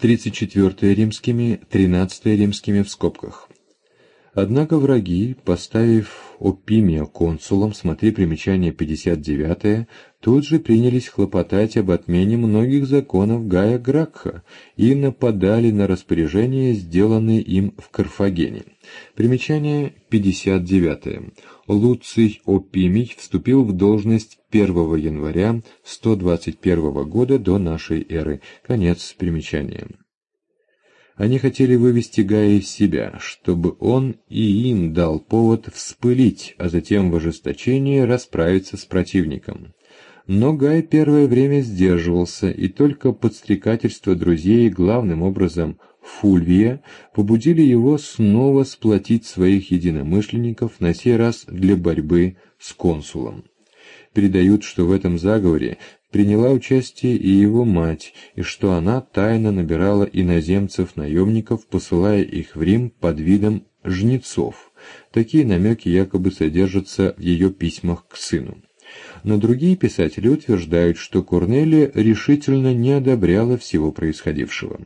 34 римскими, 13 римскими в скобках. Однако враги, поставив Опимия консулом, смотри примечание 59, тут же принялись хлопотать об отмене многих законов Гая Гракха и нападали на распоряжения, сделанные им в Карфагене. Примечание 59. Луций Опимий вступил в должность 1 января 121 года до нашей эры. Конец примечания. Они хотели вывести Гая из себя, чтобы он и им дал повод вспылить, а затем в ожесточении расправиться с противником. Но Гай первое время сдерживался, и только подстрекательство друзей, главным образом Фульвия, побудили его снова сплотить своих единомышленников, на сей раз для борьбы с консулом. Передают, что в этом заговоре приняла участие и его мать, и что она тайно набирала иноземцев-наемников, посылая их в Рим под видом жнецов. Такие намеки якобы содержатся в ее письмах к сыну. Но другие писатели утверждают, что Корнелия решительно не одобряла всего происходившего.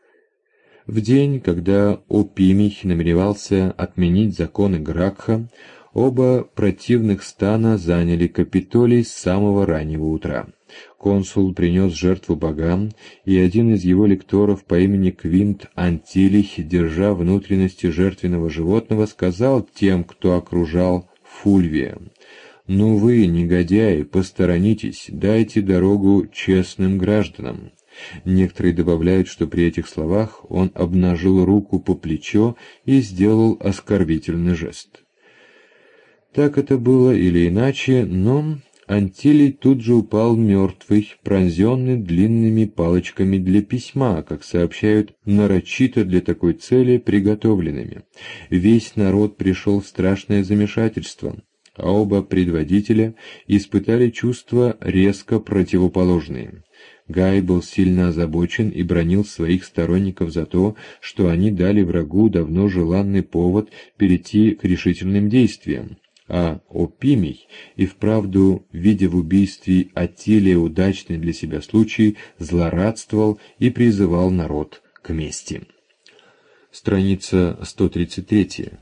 В день, когда Опимий намеревался отменить законы Гракха, оба противных стана заняли Капитолий с самого раннего утра. Консул принес жертву богам, и один из его лекторов по имени Квинт Антилий, держа внутренности жертвенного животного, сказал тем, кто окружал Фульвия: «Ну вы, негодяи, посторонитесь, дайте дорогу честным гражданам». Некоторые добавляют, что при этих словах он обнажил руку по плечо и сделал оскорбительный жест. Так это было или иначе, но Антилий тут же упал мертвый, пронзенный длинными палочками для письма, как сообщают, нарочито для такой цели приготовленными. Весь народ пришел в страшное замешательство, а оба предводителя испытали чувства резко противоположные. Гай был сильно озабочен и бранил своих сторонников за то, что они дали врагу давно желанный повод перейти к решительным действиям. А Опимий, и вправду, видя в убийстве Аттилия удачный для себя случай, злорадствовал и призывал народ к мести. Страница 133.